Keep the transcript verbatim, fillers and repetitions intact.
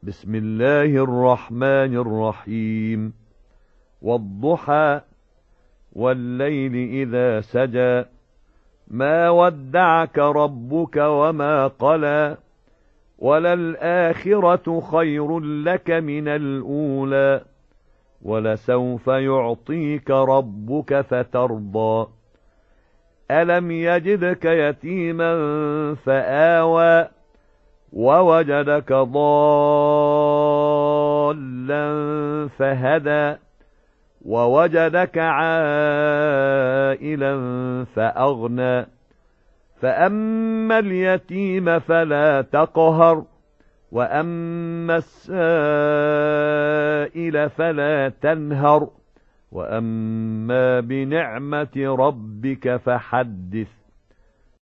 بسم الله الرحمن الرحيم. والضحى والليل إذا سجى ما ودعك ربك وما قلى وللآخرة خير لك من الأولى ولسوف يعطيك ربك فترضى ألم يجدك يتيما فآوى ووجدك ضالا فهدى ووجدك عائلا فأغنى فأما اليتيم فلا تقهر وأما السائل فلا تنهر وأما بنعمة ربك فحدث